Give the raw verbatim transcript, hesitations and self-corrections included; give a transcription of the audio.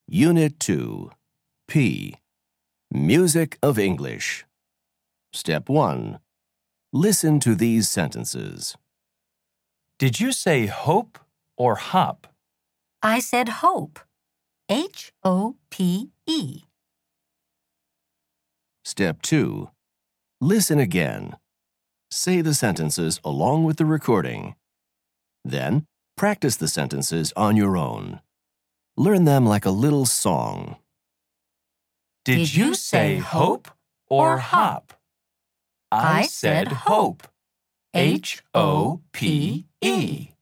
Unit two, P. Music of English. Step one. Listen to these sentences. Did you say hope or hop? I said hope. H O P E. Step two. Listen again. Say the sentences along with the recording. Then, practice the sentences on your own. Learn them like a little song. Did, Did you you say say hope hope or or hop? I said hope. H O P E.